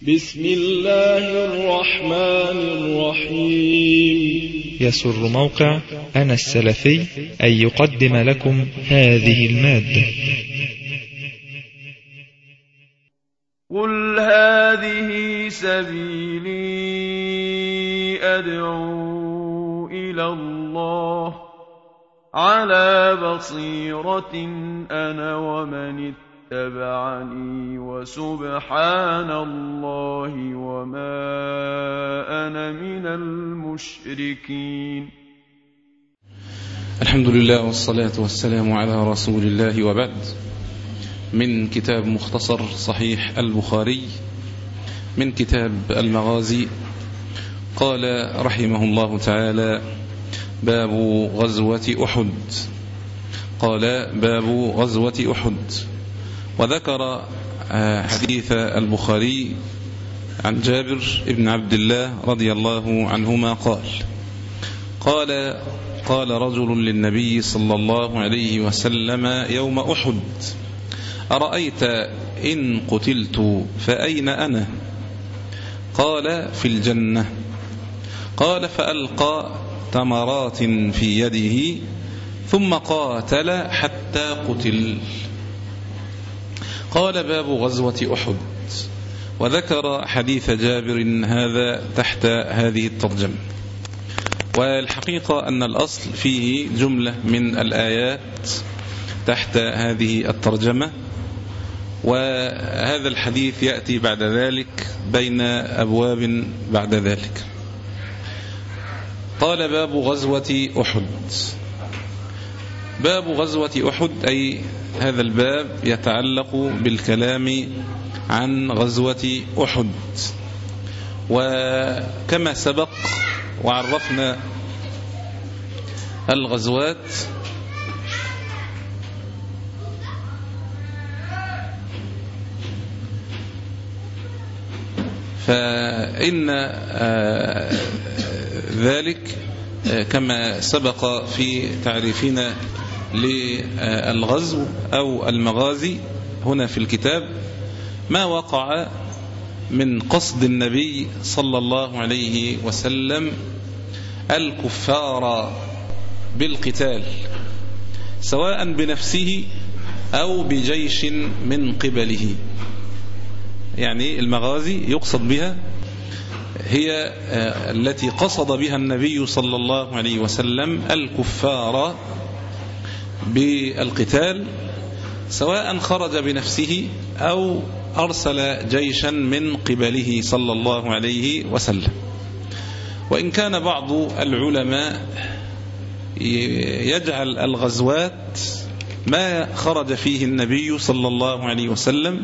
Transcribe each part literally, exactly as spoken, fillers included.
بسم الله الرحمن الرحيم. يسر موقع أنا السلفي أن يقدم لكم هذه المادة. قل هذه سبيلي أدعو إلى الله على بصيرة أنا ومن اتبعني وسبحان الله وما أنا من المشركين. الحمد لله والصلاة والسلام على رسول الله، وبعد. من كتاب مختصر صحيح البخاري من كتاب المغازي. قال رحمه الله تعالى: باب غزوة أحد. قال باب غزوة أحد، وذكر حديث البخاري عن جابر بن عبد الله رضي الله عنهما قال قال قال رجل للنبي صلى الله عليه وسلم يوم أحد: أرأيت إن قتلت فأين أنا؟ قال: في الجنة. قال: فألقى تمرات في يده ثم قاتل حتى قتل. قال باب غزوة أحد، وذكر حديث جابر هذا تحت هذه الترجمة. والحقيقة أن الأصل فيه جملة من الآيات تحت هذه الترجمة، وهذا الحديث يأتي بعد ذلك بين أبواب بعد ذلك. قال باب غزوة أحد. باب غزوة أحد أي هذا الباب يتعلق بالكلام عن غزوة أحد. وكما سبق وعرفنا الغزوات، فإن ذلك كما سبق في تعريفنا للغزو أو المغازي هنا في الكتاب ما وقع من قصد النبي صلى الله عليه وسلم الكفار بالقتال، سواء بنفسه أو بجيش من قبله. يعني المغازي يقصد بها هي التي قصد بها النبي صلى الله عليه وسلم الكفار بالقتال، سواء خرج بنفسه أو أرسل جيشا من قبله صلى الله عليه وسلم. وإن كان بعض العلماء يجعل الغزوات ما خرج فيه النبي صلى الله عليه وسلم،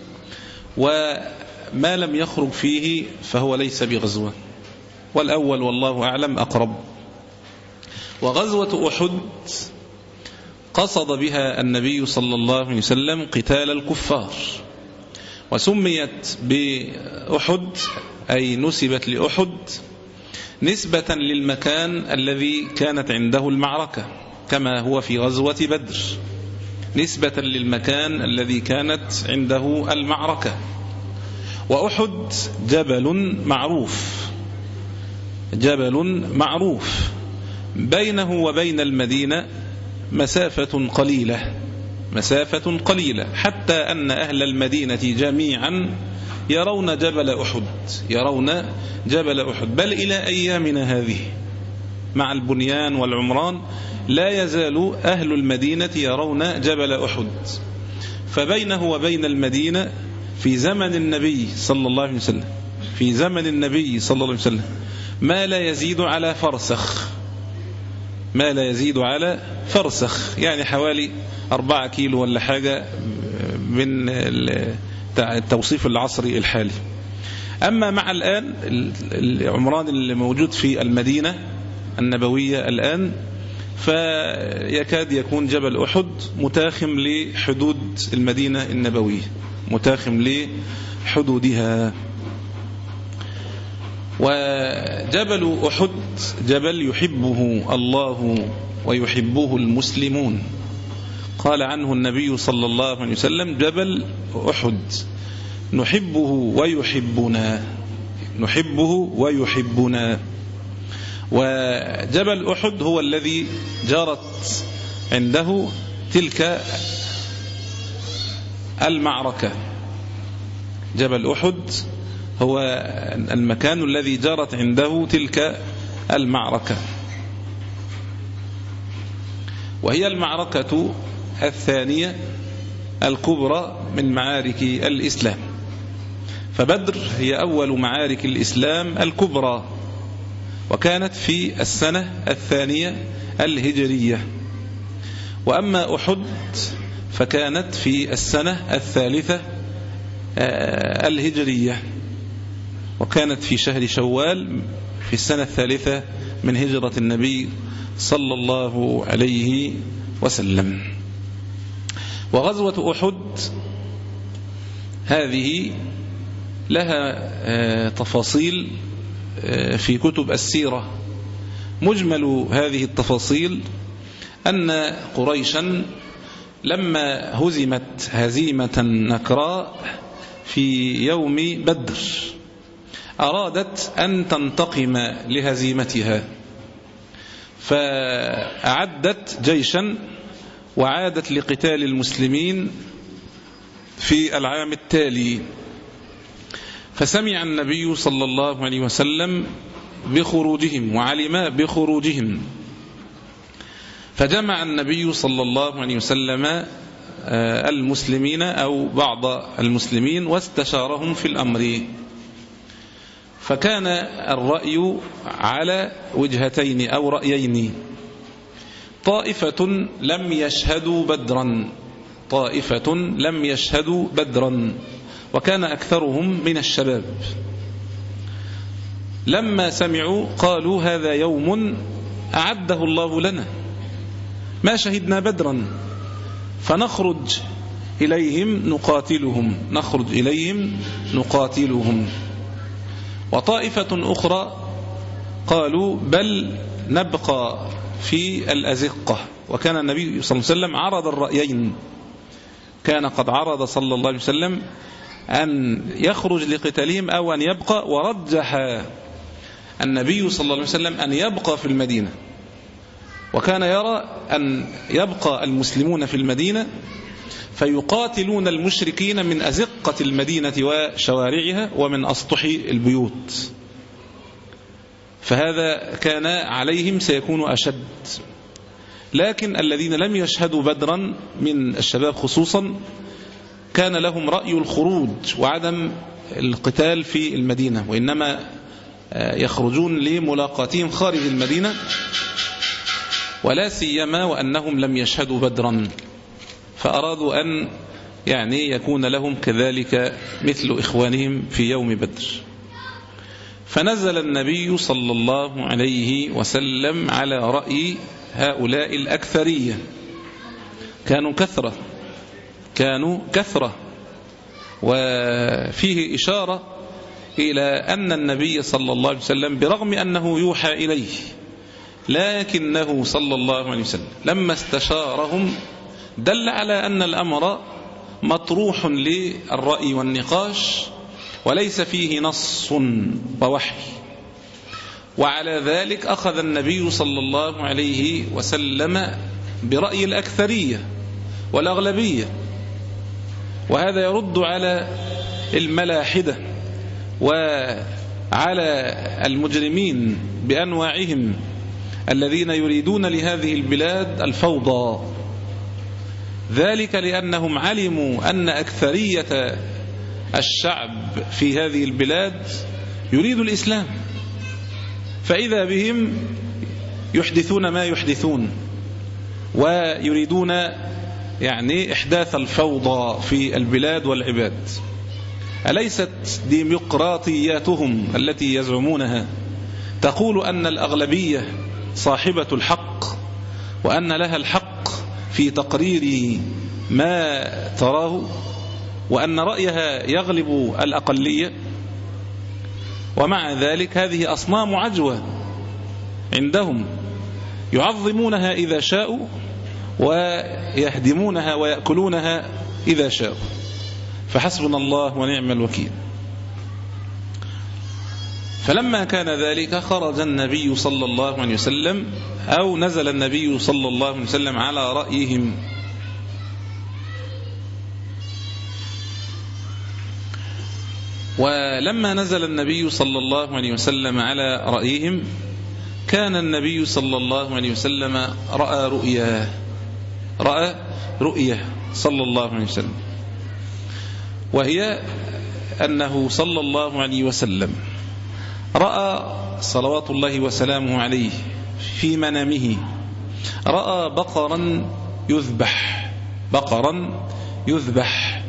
وما لم يخرج فيه فهو ليس بغزوة، والأول والله أعلم أقرب. وغزوة أحد قصد بها النبي صلى الله عليه وسلم قتال الكفار، وسميت بأحد أي نسبت لأحد نسبة للمكان الذي كانت عنده المعركة، كما هو في غزوة بدر نسبة للمكان الذي كانت عنده المعركة. وأحد جبل معروف جبل معروف بينه وبين المدينة مسافة قليلة مسافة قليلة حتى أن أهل المدينة جميعا يرون جبل أحد يرون جبل أحد بل إلى أيامنا هذه مع البنيان والعمران لا يزال أهل المدينة يرون جبل أحد. فبينه وبين المدينة في زمن النبي صلى الله عليه وسلم في زمن النبي صلى الله عليه وسلم ما لا يزيد على فرسخ ما لا يزيد على فرسخ يعني حوالي أربعة كيلو ولا حاجة من التوصيف العصري الحالي. أما مع الآن العمران اللي موجود في المدينة النبوية الآن فيكاد يكون جبل أحد متاخم لحدود المدينة النبوية متاخم لحدودها. وجبل أحد جبل يحبه الله ويحبه المسلمون. قال عنه النبي صلى الله عليه وسلم: جبل أحد نحبه ويحبنا، نحبه ويحبنا. وجبل أحد هو الذي جرت عنده تلك المعركة. جبل أحد هو المكان الذي جرت عنده تلك المعركة، وهي المعركة الثانية الكبرى من معارك الإسلام. فبدر هي أول معارك الإسلام الكبرى، وكانت في السنة الثانية الهجرية. وأما أحد فكانت في السنة الثالثة الهجرية، وكانت في شهر شوال في السنة الثالثة من هجرة النبي صلى الله عليه وسلم. وغزوة أحد هذه لها تفاصيل في كتب السيرة. مجمل هذه التفاصيل أن قريشا لما هزمت هزيمة نكراء في يوم بدر أرادت أن تنتقم لهزيمتها، فأعدت جيشا وعادت لقتال المسلمين في العام التالي. فسمع النبي صلى الله عليه وسلم بخروجهم وعلم بخروجهم، فجمع النبي صلى الله عليه وسلم المسلمين أو بعض المسلمين واستشارهم في الأمر. فكان الرأي على وجهتين أو رأيين: طائفة لم يشهدوا بدرا طائفة لم يشهدوا بدرا وكان أكثرهم من الشباب. لما سمعوا قالوا: هذا يوم أعده الله لنا، ما شهدنا بدرا، فنخرج إليهم نقاتلهم نخرج إليهم نقاتلهم. وطائفة أخرى قالوا: بل نبقى في الأزقة. وكان النبي صلى الله عليه وسلم عرض الرأيين، كان قد عرض صلى الله عليه وسلم أن يخرج لقتالهم أو أن يبقى، ورجح النبي صلى الله عليه وسلم أن يبقى في المدينة، وكان يرى أن يبقى المسلمون في المدينة فيقاتلون المشركين من أزقة المدينة وشوارعها ومن أسطح البيوت، فهذا كان عليهم سيكون أشد. لكن الذين لم يشهدوا بدرا من الشباب خصوصا كان لهم رأي الخروج وعدم القتال في المدينة، وإنما يخرجون لملاقاتهم خارج المدينة، ولا سيما وأنهم لم يشهدوا بدرا، فأرادوا أن يعني يكون لهم كذلك مثل إخوانهم في يوم بدر. فنزل النبي صلى الله عليه وسلم على رأي هؤلاء الأكثرية، كانوا كثرة كانوا كثرة وفيه إشارة إلى أن النبي صلى الله عليه وسلم برغم أنه يوحى إليه، لكنه صلى الله عليه وسلم لما استشارهم دل على أن الأمر مطروح للرأي والنقاش وليس فيه نص ووحي. وعلى ذلك أخذ النبي صلى الله عليه وسلم برأي الأكثرية والأغلبية، وهذا يرد على الملاحدة وعلى المجرمين بأنواعهم الذين يريدون لهذه البلاد الفوضى، ذلك لأنهم علموا أن أكثرية الشعب في هذه البلاد يريد الإسلام، فإذا بهم يحدثون ما يحدثون ويريدون يعني إحداث الفوضى في البلاد والعباد. أليست ديمقراطياتهم التي يزعمونها تقول أن الأغلبية صاحبة الحق وأن لها الحق في تقرير ما تراه، وأن رأيها يغلب الأقلية؟ ومع ذلك هذه أصنام عجوة عندهم، يعظمونها إذا شاءوا ويهدمونها ويأكلونها إذا شاءوا. فحسبنا الله ونعم الوكيل. فلما كان ذلك خرج النبي صلى الله عليه وسلم أو نزل النبي صلى الله عليه وسلم على رأيهم. ولما نزل النبي صلى الله عليه وسلم على رأيهم كان النبي صلى الله عليه وسلم رأى رؤيا رأى رؤيا صلى الله عليه وسلم، وهي أنه صلى الله عليه وسلم رأى صلوات الله وسلامه عليه في منامه رأى بقرا يذبح بقرا يذبح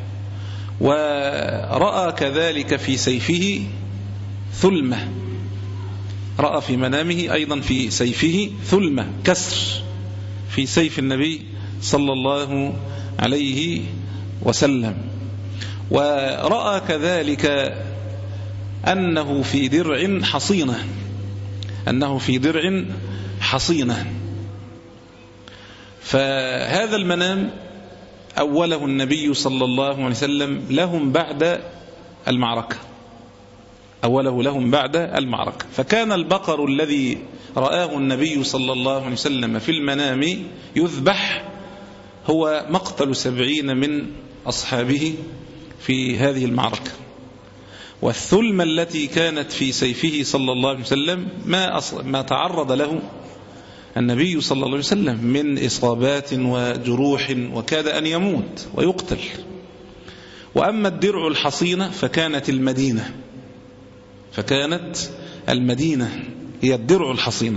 ورأى كذلك في سيفه ثلمة، رأى في منامه أيضا في سيفه ثلمة كسر في سيف النبي صلى الله عليه وسلم، ورأى كذلك أنه في درع حصينة أنه في درع حصينة. فهذا المنام أوله النبي صلى الله عليه وسلم لهم بعد المعركة أوله لهم بعد المعركة فكان البقر الذي رآه النبي صلى الله عليه وسلم في المنام يذبح هو مقتل سبعين من أصحابه في هذه المعركة. والثلمة التي كانت في سيفه صلى الله عليه وسلم ما, ما تعرض له النبي صلى الله عليه وسلم من إصابات وجروح وكاد أن يموت ويقتل. وأما الدرع الحصينة فكانت المدينة فكانت المدينة هي الدرع الحصينة.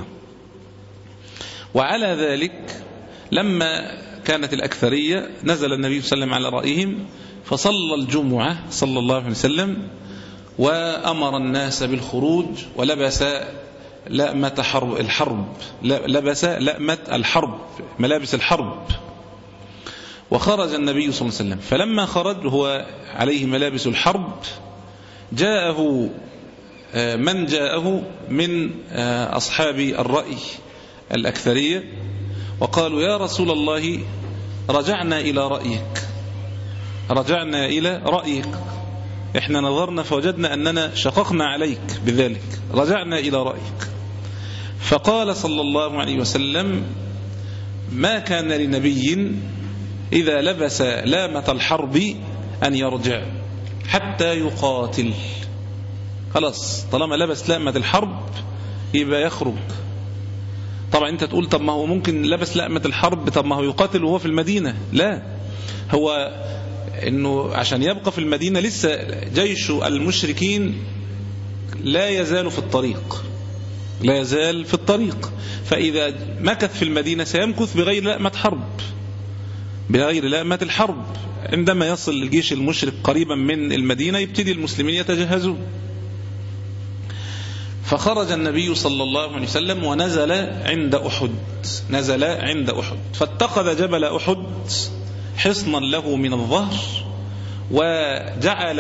وعلى ذلك لما كانت الأكثرية نزل النبي صلى الله عليه وسلم على رأيهم فصلى الجمعة صلى الله عليه وسلم وأمر الناس بالخروج ولبس لأمة حرب الحرب لبس لأمة الحرب ملابس الحرب. وخرج النبي صلى الله عليه وسلم فلما خرج هو عليه ملابس الحرب جاءه من جاءه من أصحاب الرأي الأكثرية وقالوا يا رسول الله رجعنا إلى رأيك رجعنا إلى رأيك إحنا نظرنا فوجدنا أننا شققنا عليك بذلك رجعنا إلى رأيك. فقال صلى الله عليه وسلم ما كان لنبي إذا لبس لامة الحرب أن يرجع حتى يقاتل. خلاص طالما لبس لامة الحرب يبقى يخرج. طبعا انت تقول طب ما هو ممكن لبس لامة الحرب طب ما هو يقاتل وهو في المدينة. لا، هو انه عشان يبقى في المدينة لسه جيش المشركين لا يزال في الطريق لا يزال في الطريق فإذا مكث في المدينة سيمكث بغير لأمة حرب بغير لأمة الحرب. عندما يصل الجيش المشرك قريبا من المدينة يبتدي المسلمين يتجهزون. فخرج النبي صلى الله عليه وسلم ونزل عند أحد نزل عند أحد فاتخذ جبل أحد حصنا له من الظهر وجعل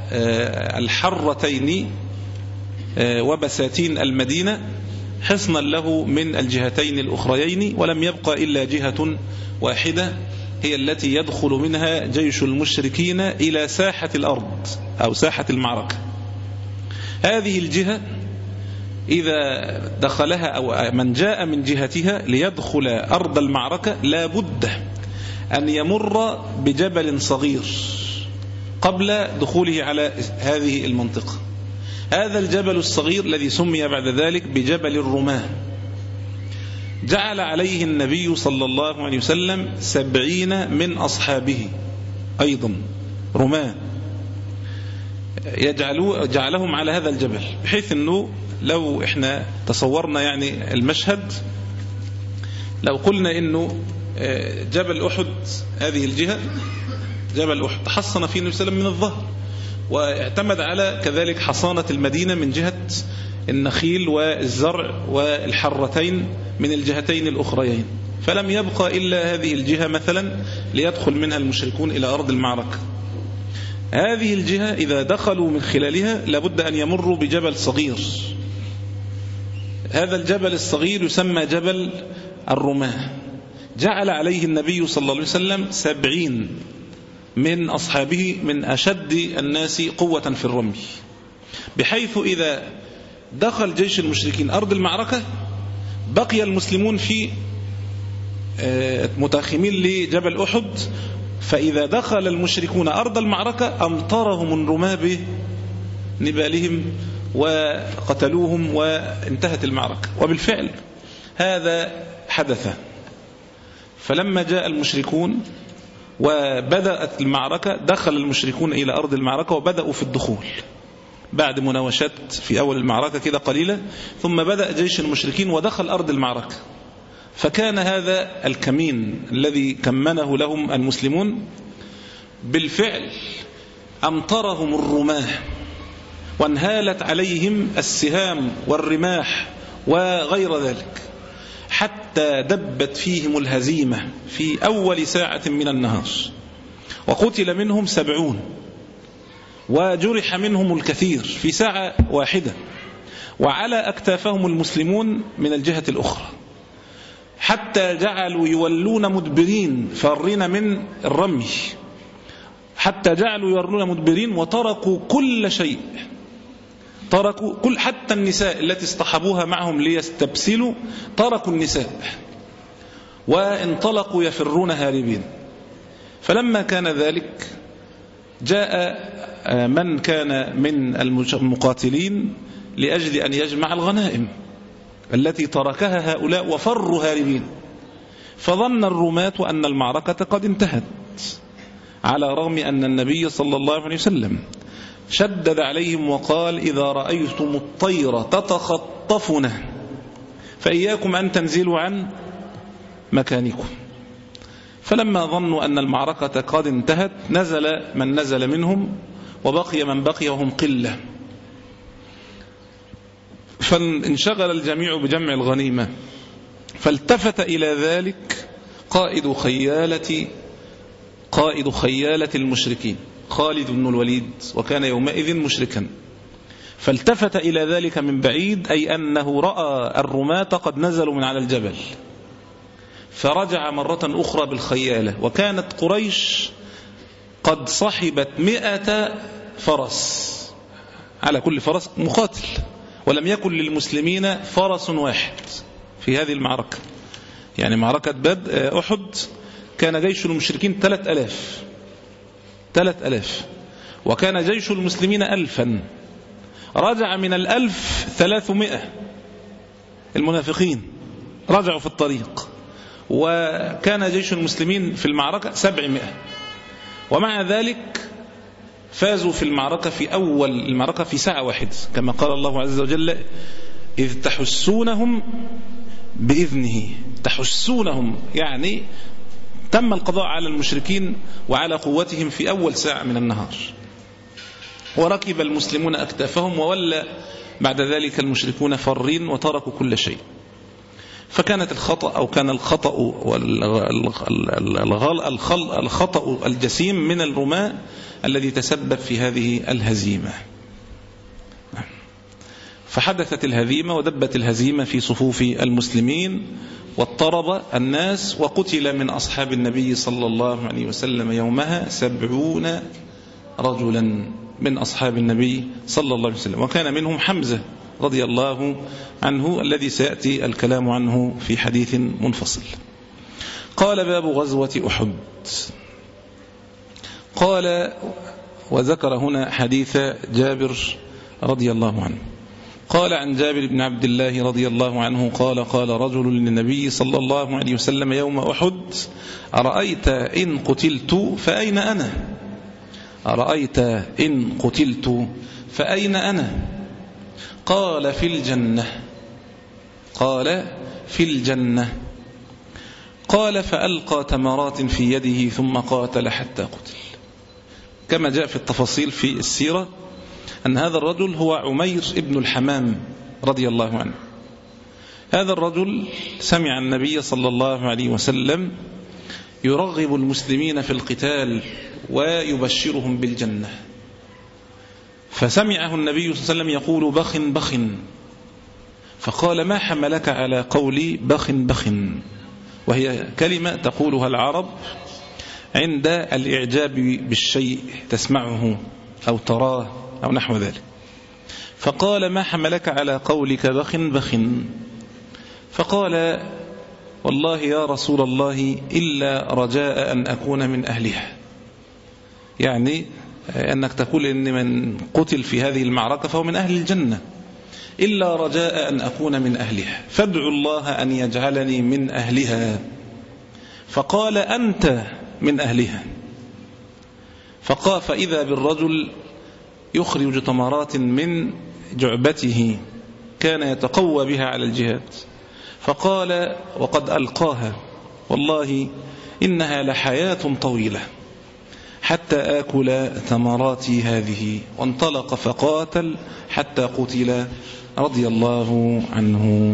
الحرتين وبساتين المدينة حصنا له من الجهتين الأخريين ولم يبقى إلا جهة واحدة هي التي يدخل منها جيش المشركين إلى ساحة الأرض أو ساحة المعركة. هذه الجهة إذا دخلها أو من جاء من جهتها ليدخل أرض المعركة لا بد أن يمر بجبل صغير قبل دخوله على هذه المنطقة. هذا الجبل الصغير الذي سمي بعد ذلك بجبل الرماة جعل عليه النبي صلى الله عليه وسلم سبعين من أصحابه أيضا رماة يجعلوا جعلهم على هذا الجبل بحيث أنه لو احنا تصورنا يعني المشهد لو قلنا أنه جبل أحد هذه الجهة جبل أحد تحصن فيه النبي صلى الله عليه وسلم من الظهر واعتمد على كذلك حصانة المدينة من جهة النخيل والزرع والحرتين من الجهتين الأخريين فلم يبقى إلا هذه الجهة مثلا ليدخل منها المشركون إلى أرض المعركة. هذه الجهة إذا دخلوا من خلالها لابد أن يمروا بجبل صغير. هذا الجبل الصغير يسمى جبل الرماة جعل عليه النبي صلى الله عليه وسلم سبعين من أصحابه من أشد الناس قوة في الرمي، بحيث إذا دخل جيش المشركين أرض المعركة بقي المسلمون في متاخمين لجبل أحد، فإذا دخل المشركون أرض المعركة أمطرهم الرماة بنبالهم وقتلوهم وانتهت المعركة. وبالفعل هذا حدث. فلما جاء المشركون وبدأت المعركة دخل المشركون إلى أرض المعركة وبدأوا في الدخول بعد مناوشات في أول المعركة كده قليلة، ثم بدأ جيش المشركين ودخل أرض المعركة. فكان هذا الكمين الذي كمنه لهم المسلمون بالفعل أمطرهم الرماة وانهالت عليهم السهام والرماح وغير ذلك، حتى دبت فيهم الهزيمة في أول ساعة من النهار، وقتل منهم سبعون وجرح منهم الكثير في ساعة واحدة، وعلى أكتافهم المسلمون من الجهة الأخرى، حتى جعلوا يولون مدبرين فارين من الرمي، حتى جعلوا يولون مدبرين وتركوا كل شيء، تركوا كل حتى النساء التي اصطحبوها معهم ليستبسلوا تركوا النساء وانطلقوا يفرون هاربين. فلما كان ذلك جاء من كان من المقاتلين لأجل أن يجمع الغنائم التي تركها هؤلاء وفروا هاربين، فظن الرماة أن المعركة قد انتهت، على رغم أن النبي صلى الله عليه وسلم شدد عليهم وقال: إذا رأيتم الطير تتخطفنا فإياكم أن تنزلوا عن مكانكم. فلما ظنوا أن المعركة قد انتهت نزل من نزل منهم وبقي من بقي وهم قلة، فانشغل الجميع بجمع الغنيمة. فالتفت إلى ذلك قائد خيالة قائد خيالة المشركين خالد بن الوليد، وكان يومئذ مشركا، فالتفت إلى ذلك من بعيد، أي أنه رأى الرماة قد نزلوا من على الجبل، فرجع مرة أخرى بالخيالة. وكانت قريش قد صحبت مئة فرس، على كل فرس مقاتل، ولم يكن للمسلمين فرس واحد في هذه المعركة. يعني معركة بدر أحد كان جيش المشركين ثلاث ألاف ثلاث ألاف وكان جيش المسلمين ألفا، رجع من الألف ثلاثمائة، المنافقين رجعوا في الطريق، وكان جيش المسلمين في المعركة سبعمائة، ومع ذلك فازوا في المعركة في أول المعركة في ساعة واحدة، كما قال الله عز وجل: إذ تحسونهم بإذنه. تحسونهم يعني تم القضاء على المشركين وعلى قوتهم في أول ساعة من النهار، وركب المسلمون أكتافهم، وولى بعد ذلك المشركون فرين وتركوا كل شيء. فكانت الخطأ أو كان الخطأ الخطأ الجسيم من الرماة الذي تسبب في هذه الهزيمة. فحدثت الهزيمة ودبت الهزيمة في صفوف المسلمين، واضطرب الناس، وقتل من أصحاب النبي صلى الله عليه وسلم يومها سبعون رجلا من أصحاب النبي صلى الله عليه وسلم، وكان منهم حمزة رضي الله عنه الذي سيأتي الكلام عنه في حديث منفصل. قال: باب غزوة أحد. قال وذكر هنا حديث جابر رضي الله عنه. قال عن جابر بن عبد الله رضي الله عنه قال: قال رجل للنبي صلى الله عليه وسلم يوم أحد: أرأيت إن قتلت فأين أنا؟ أرأيت إن قتلت فأين أنا؟ قال: في الجنة. قال: في الجنة. قال: فألقى تمرات في يده ثم قاتل حتى قتل. كما جاء في التفاصيل في السيرة أن هذا الرجل هو عمير ابن الحمام رضي الله عنه. هذا الرجل سمع النبي صلى الله عليه وسلم يرغب المسلمين في القتال ويبشرهم بالجنة، فسمعه النبي صلى الله عليه وسلم يقول: بخ بخ، فقال: ما حملك على قولي بخ بخ؟ وهي كلمة تقولها العرب عند الإعجاب بالشيء تسمعه أو تراه أو نحو ذلك. فقال: ما حملك على قولك بخ بخ؟ فقال: والله يا رسول الله إلا رجاء أن أكون من أهلها، يعني أنك تقول إن من قتل في هذه المعركة فهو من أهل الجنة، إلا رجاء أن أكون من أهلها، فادعوا الله أن يجعلني من أهلها. فقال: أنت من أهلها. فقال: فإذا بالرجل يخرج تمرات من جعبته كان يتقوى بها على الجهاد، فقال: وقد ألقاها، والله إنها لحياة طويلة حتى آكل ثمراتي هذه. وانطلق فقاتل حتى قتل رضي الله عنه.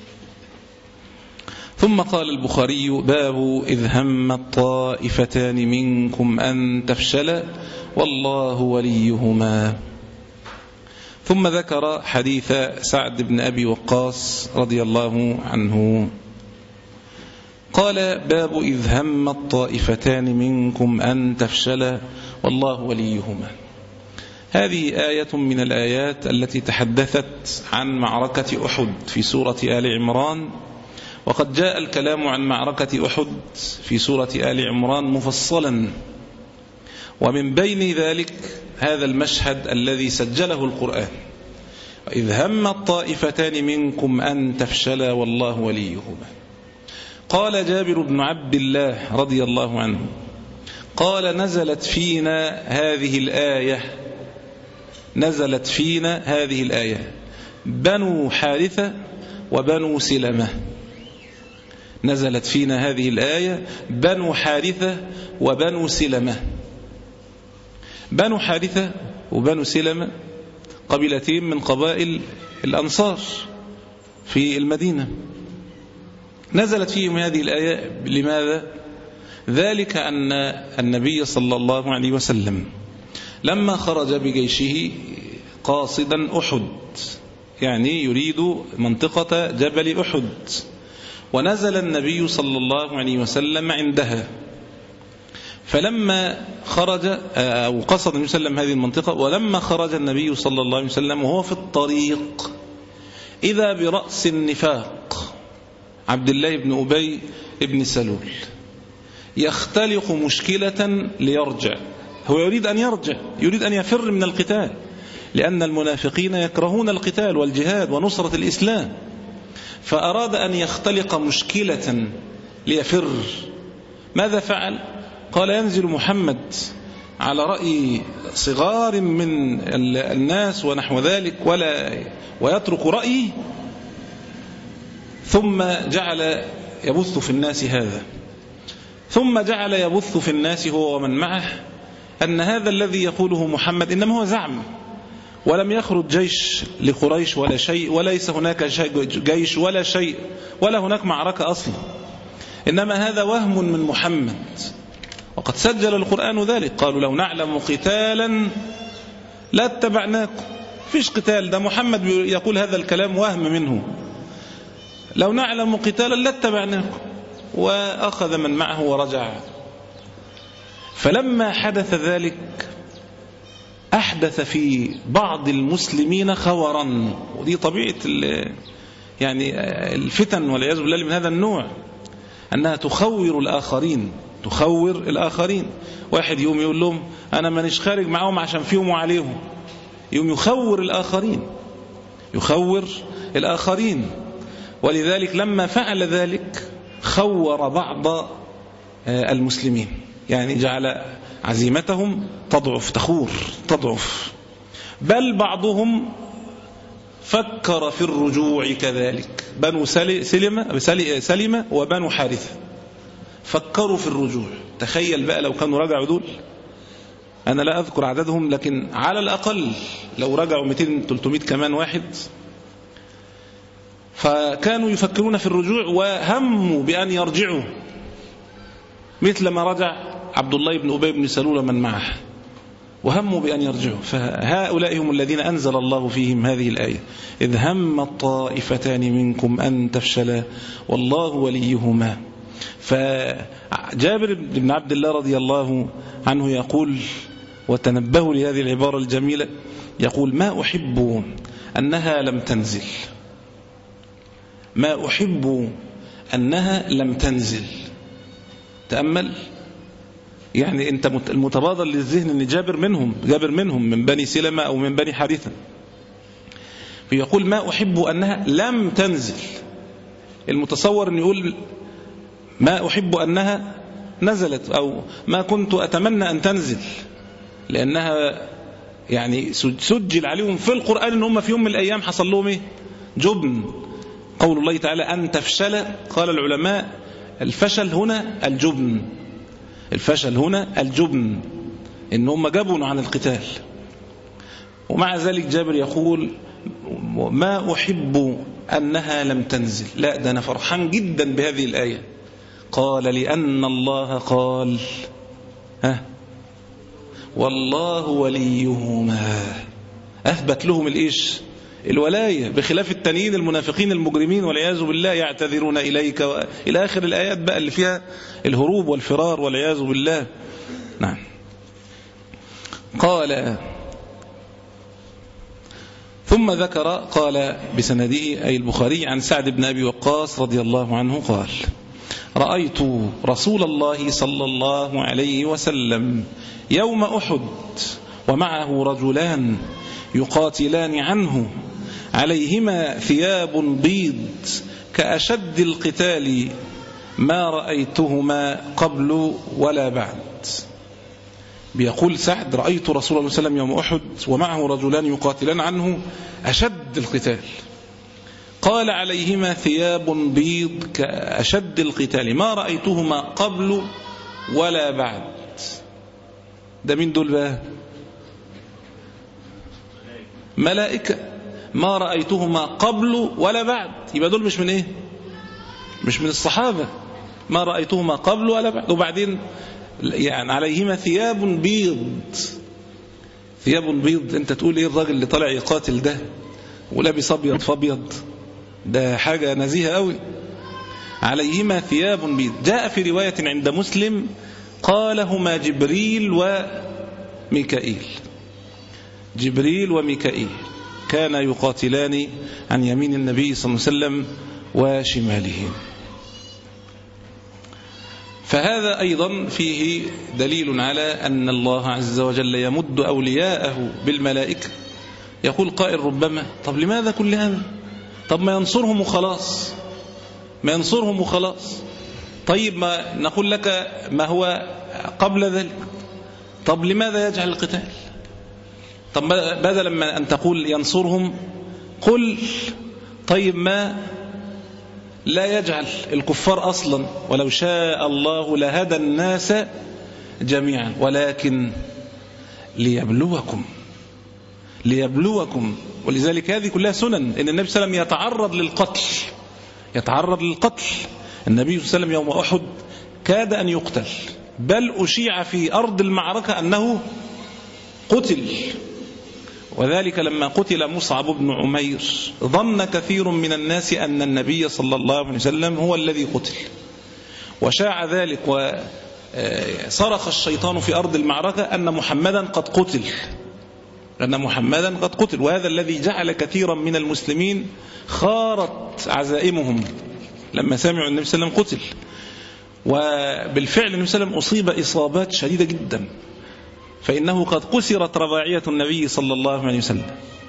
ثم قال البخاري: باب إذ هم الطائفتان منكم أن تفشلا والله وليهما. ثم ذكر حديث سعد بن أبي وقاص رضي الله عنه قال: باب إذ هم الطائفتان منكم أن تفشلا والله وليهما. هذه آية من الآيات التي تحدثت عن معركة أحد في سورة آل عمران، وقد جاء الكلام عن معركة أحد في سورة آل عمران مفصلا، ومن بين ذلك هذا المشهد الذي سجله القرآن: إذ هم الطائفتان منكم أن تفشلا والله وليهما. قال جابر بن عبد الله رضي الله عنه قال: نزلت فينا هذه الآية نزلت فينا هذه الآية بنو حارثة وبنو سلمة. نزلت فينا هذه الآية بنو حارثة وبنو سلمة. بنو حارثة وبنو سلمة قبيلتين من قبائل الأنصار في المدينة. نزلت فيهم هذه الآية لماذا؟ ذلك أن النبي صلى الله عليه وسلم لما خرج بجيشه قاصدا أحد، يعني يريد منطقة جبل أحد، ونزل النبي صلى الله عليه وسلم عندها. فلما خرج أو قصد النبي صلى الله عليه وسلم هذه المنطقة، ولما خرج النبي صلى الله عليه وسلم وهو في الطريق إذا برأس النفاق عبد الله بن أبي بن سلول يختلق مشكلة ليرجع. هو يريد أن يرجع، يريد أن يفر من القتال، لأن المنافقين يكرهون القتال والجهاد ونصرة الإسلام، فأراد أن يختلق مشكلة ليفر. ماذا فعل؟ قال: ينزل محمد على رأي صغار من الناس ونحو ذلك ولا ويترك رأيه، ثم جعل يبث في الناس هذا، ثم جعل يبث في الناس هو ومن معه أن هذا الذي يقوله محمد إنما هو زعم، ولم يخرج جيش لقريش ولا شيء، وليس هناك جيش ولا شيء، ولا هناك معركة أصلا، إنما هذا وهم من محمد. وقد سجل القرآن ذلك، قالوا: لو نعلم قتالا لاتبعناكم. فيش قتال، ده محمد يقول هذا الكلام وهم منه. لو نعلم قتالا لاتبعناكم. وأخذ من معه ورجع. فلما حدث ذلك أحدث في بعض المسلمين خورا، ودي طبيعة يعني الفتن والعياذ بالله من هذا النوع، أنها تخور الآخرين تخور الآخرين. واحد يوم يقول لهم: أنا مانيش خارج معهم عشان فيهم وعليهم، يوم يخور الآخرين يخور الآخرين. ولذلك لما فعل ذلك خور بعض المسلمين، يعني جعل عزيمتهم تضعف تخور تضعف، بل بعضهم فكر في الرجوع كذلك. بنو سلمة سلمة وبنو حارثة فكروا في الرجوع. تخيل بقى لو كانوا رجعوا دول، أنا لا أذكر عددهم، لكن على الأقل لو رجعوا مئتين ثلاثمائة كمان واحد، فكانوا يفكرون في الرجوع وهموا بأن يرجعوا، مثل ما رجع عبد الله بن أبي بن سلول من معه، وهموا بأن يرجعوا. فهؤلاء هم الذين أنزل الله فيهم هذه الآية: إذ هم الطائفتان منكم أن تفشلا والله وليهما فجابر بن عبد الله رضي الله عنه يقول، وتنبهوا لهذه العبارة الجميلة، يقول: ما أحب أنها لم تنزل، ما أحب أنها لم تنزل. تأمل، يعني أنت المتبادر للذهن أن جابر منهم، جابر منهم من بني سلمة أو من بني حارثة، فيقول: ما أحب أنها لم تنزل. المتصور أن يقول: ما أحب أنها نزلت، أو ما كنت أتمنى أن تنزل، لأنها يعني سجل عليهم في القرآن أن هم في يوم من الأيام حصل لهم إيه؟ جبن. قول الله تعالى: أن تفشل، قال العلماء الفشل هنا الجبن، الفشل هنا الجبن، إن هم جبنوا عن القتال. ومع ذلك جابر يقول: ما أحب أنها لم تنزل، لا ده أنا فرحان جدا بهذه الآية. قال: لأن الله قال: ها والله وليهما، أثبت لهم الإيش؟ الولاية، بخلاف التانيين المنافقين المجرمين والعياذ بالله يعتذرون إليك إلى آخر الآيات بقى اللي فيها الهروب والفرار والعياذ بالله. نعم. قال ثم ذكر، قال بسنده أي البخاري عن سعد بن أبي وقاص رضي الله عنه قال: رأيت رسول الله صلى الله عليه وسلم يوم أحد ومعه رجلان يقاتلان عنه عليهما ثياب بيض كأشد القتال ما رأيتهما قبل ولا بعد. بيقول سعد: رأيت رسول الله صلى الله عليه وسلم يوم أحد ومعه رجلان يقاتلان عنه أشد القتال، قال: عليهما ثياب بيض كأشد القتال ما رأيتهما قبل ولا بعد. ده مين دول بقى؟ ملائكة، ما رأيتهما قبل ولا بعد. يبقى دول مش من ايه؟ مش من الصحابة. ما رأيتهما قبل ولا بعد. وبعدين يعني عليهما ثياب بيض، ثياب بيض. انت تقول ايه الراجل اللي طالع يقاتل ده ولابس ابيض فابيض؟ ده حاجة نزيهة قوي. عليهما ثياب بيض. جاء في رواية عند مسلم: قالهما جبريل وميكائيل. جبريل وميكائيل كانا يقاتلان عن يمين النبي صلى الله عليه وسلم وشماله. فهذا أيضا فيه دليل على أن الله عز وجل يمد أولياءه بالملائكة. يقول قائل ربما: طب لماذا كل هذا؟ طب ما ينصرهم وخلاص، ما ينصرهم وخلاص. طيب ما نقول لك ما هو قبل ذلك. طب لماذا يجعل القتال؟ طب بدلا من أن تقول ينصرهم قل طيب ما لا يجعل الكفار أصلا، ولو شاء الله لهدى الناس جميعا، ولكن ليبلوكم ليبلوكم. ولذلك هذه كلها سنن، إن النبي صلى الله عليه وسلم يتعرض للقتل، يتعرض للقتل. النبي صلى الله عليه وسلم يوم أحد كاد أن يقتل، بل أشيع في أرض المعركة أنه قتل. وذلك لما قتل مصعب بن عمير ظن كثير من الناس أن النبي صلى الله عليه وسلم هو الذي قتل، وشاع ذلك وصرخ الشيطان في أرض المعركة أن محمدا قد قتل، أن محمدا قد قتل. وهذا الذي جعل كثيرا من المسلمين خارت عزائمهم لما سمعوا النبي صلى الله عليه وسلم قتل. وبالفعل النبي صلى الله عليه وسلم أصيب إصابات شديدة جدا، فإنه قد كسرت رباعية النبي صلى الله عليه وسلم،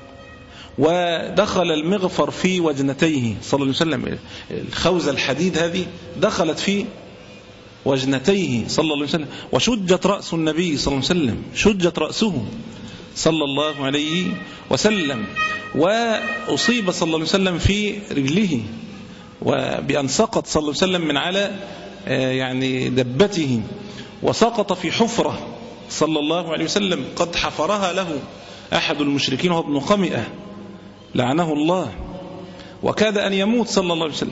ودخل المغفر في وجنتيه صلى الله عليه وسلم. الخوذة الحديد هذه دخلت في وجنتيه صلى الله عليه وسلم، وشجت رأس النبي صلى الله عليه وسلم، شجت رأسه صلى الله عليه وسلم. وأصيب صلى الله عليه وسلم في رجله، وبأن سقط صلى الله عليه وسلم من على يعني دبته، وسقط في حفرة صلى الله عليه وسلم قد حفرها له أحد المشركين وهو ابن قمئة لعنه الله، وكاد أن يموت صلى الله عليه وسلم.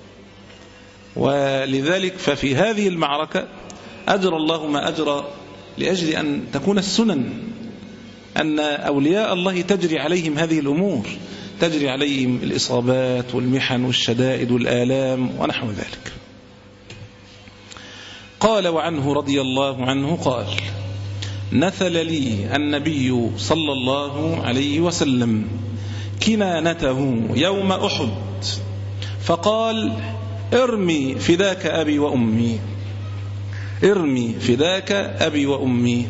ولذلك ففي هذه المعركة أجرى الله ما أجرى لأجل أن تكون السنن، أن أولياء الله تجري عليهم هذه الأمور، تجري عليهم الإصابات والمحن والشدائد والآلام ونحو ذلك. قال وعنه رضي الله عنه قال: نثل لي النبي صلى الله عليه وسلم كنانته يوم أحد فقال: ارمي فداك أبي وأمي، ارمي فداك أبي وأمي.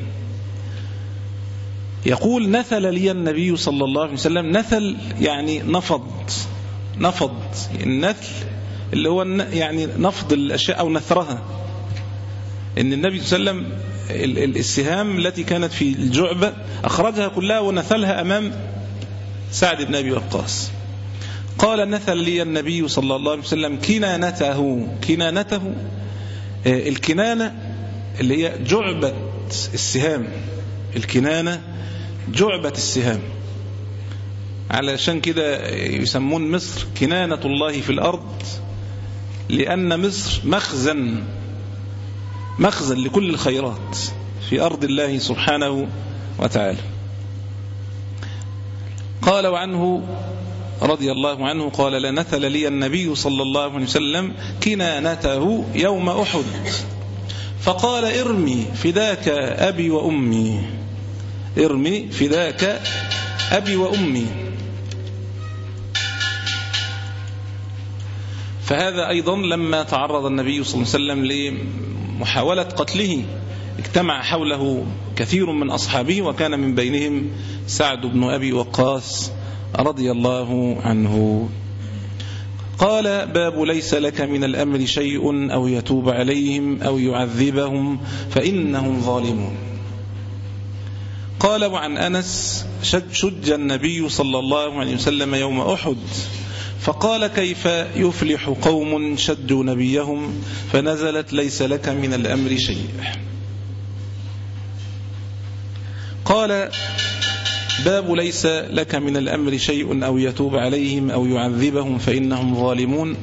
يقول: نثل لي النبي صلى الله عليه وسلم. نثل يعني نفض، نفض النثل اللي هو يعني نفض الأشياء أو نثرها. إن النبي صلى الله عليه وسلم السهام التي كانت في الجعبة أخرجها كلها ونثلها أمام سعد بن أبي وقاص. قال: نثل لي النبي صلى الله عليه وسلم كنانته. كنانته الكنانة اللي هي جعبة السهام، الكنانة جعبة السهام. علشان كده يسمون مصر كنانة الله في الأرض، لأن مصر مخزن، مخزن لكل الخيرات في أرض الله سبحانه وتعالى. قال وعنه رضي الله عنه قال: لنثل لي النبي صلى الله عليه وسلم كنانته يوم أحد فقال: ارمي فداك أبي وأمي، ارمي فداك أبي وأمي. فهذا أيضا لما تعرض النبي صلى الله عليه وسلم لمحاولة قتله اجتمع حوله كثير من أصحابه، وكان من بينهم سعد بن أبي وقاص رضي الله عنه. قال: باب ليس لك من الأمر شيء أو يتوب عليهم أو يعذبهم فإنهم ظالمون. قال: وعن أنس: شج النبي صلى الله عليه وسلم يوم أحد فقال: كيف يفلح قوم شدوا نبيهم فنزلت ليس لك من الأمر شيء. قال: باب ليس لك من الأمر شيء أو يتوب عليهم أو يعذبهم فإنهم ظالمون،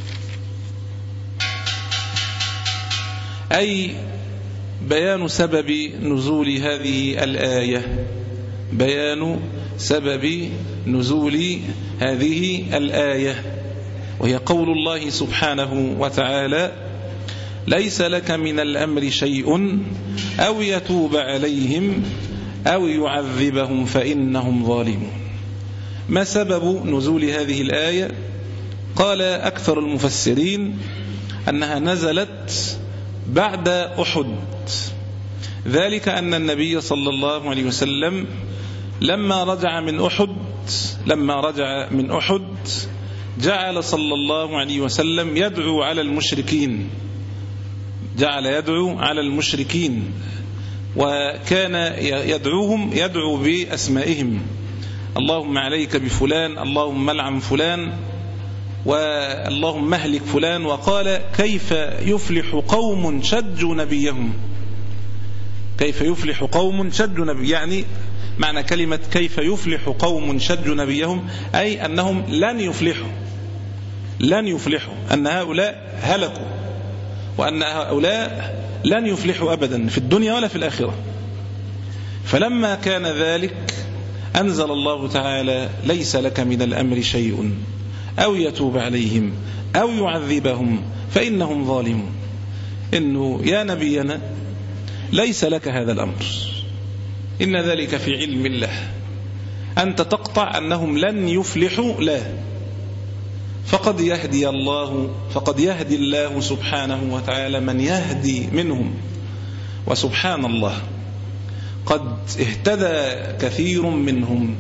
أي بيان سبب نزول هذه الآية، بيان سبب نزول هذه الآية، وهي قول الله سبحانه وتعالى: ليس لك من الأمر شيء أو يتوب عليهم أو يعذبهم فإنهم ظالمون. ما سبب نزول هذه الآية؟ قال أكثر المفسرين أنها نزلت بعد أحد، ذلك أن النبي صلى الله عليه وسلم لما رجع من أحد لما رجع من أحد جعل صلى الله عليه وسلم يدعو على المشركين، جعل يدعو على المشركين، وكان يدعوهم يدعو بأسمائهم: اللهم عليك بفلان، اللهم العن فلان، واللهم اهلك فلان. وقال: كيف يفلح قوم شجوا نبيهم، كيف يفلح قوم شجوا نبي، يعني معنى كلمة كيف يفلح قوم شجوا نبيهم أي أنهم لن يفلحوا، لن يفلحوا، أن هؤلاء هلكوا، وأن هؤلاء لن يفلحوا أبدا في الدنيا ولا في الآخرة. فلما كان ذلك أنزل الله تعالى: ليس لك من الأمر شيء أو يتوب عليهم أو يعذبهم فإنهم ظالمون. إنه يا نبينا ليس لك هذا الأمر، إن ذلك في علم الله، أنت تقطع أنهم لن يفلحوا، لا، فقد يهدي الله فقد يهدي الله سبحانه وتعالى من يهدي منهم. وسبحان الله قد اهتدى كثير منهم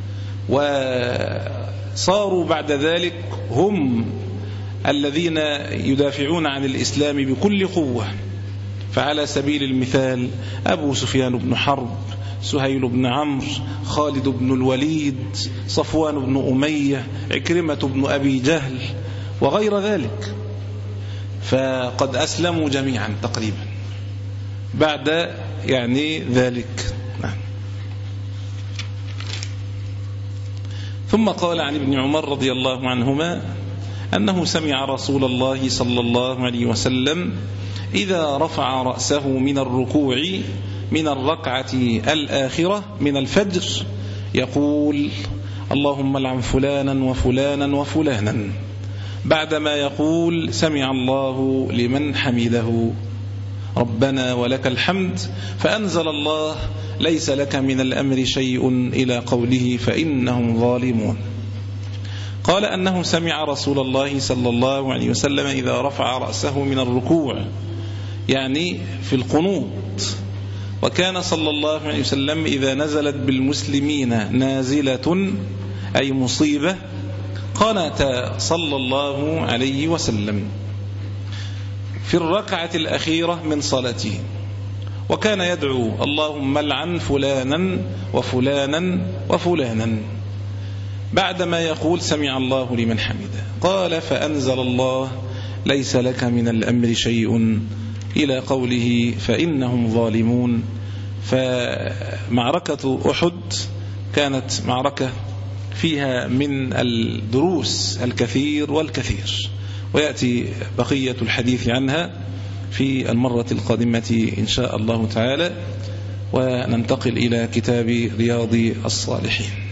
وصاروا بعد ذلك هم الذين يدافعون عن الإسلام بكل قوة. فعلى سبيل المثال أبو سفيان بن حرب، سهيل بن عمرو، خالد بن الوليد، صفوان بن أمية، عكرمة بن أبي جهل وغير ذلك، فقد أسلموا جميعا تقريبا بعد يعني ذلك. نعم. ثم قال عن ابن عمر رضي الله عنهما أنه سمع رسول الله صلى الله عليه وسلم إذا رفع رأسه من الركوع من الركعة الآخرة من الفجر يقول: اللهم العن فلانا وفلانا وفلانا، بعدما يقول: سمع الله لمن حمده. ربنا ولك الحمد، فأنزل الله ليس لك من الأمر شيء إلى قوله فإنهم ظالمون. قال أنه سمع رسول الله صلى الله عليه وسلم إذا رفع رأسه من الركوع، يعني في القنوط، وكان صلى الله عليه وسلم إذا نزلت بالمسلمين نازلة أي مصيبة قنت صلى الله عليه وسلم في الركعة الأخيرة من صلاته، وكان يدعو اللهم لعن فلانا وفلانا وفلانا بعدما يقول سمع الله لمن حمده. قال فأنزل الله ليس لك من الأمر شيء إلى قوله فإنهم ظالمون. فمعركة أحد كانت معركة فيها من الدروس الكثير والكثير، ويأتي بقية الحديث عنها في المرة القادمة إن شاء الله تعالى، وننتقل إلى كتاب رياض الصالحين.